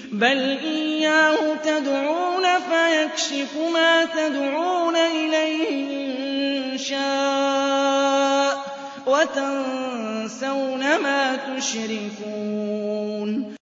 بَلْ إِيَّاهُ تَدْعُونَ فَيَكْشِفُ مَا تَدْعُونَ إِلَيْهِ إِن شَاءَ وَتَنسَوْنَ مَا تُشْرِكُونَ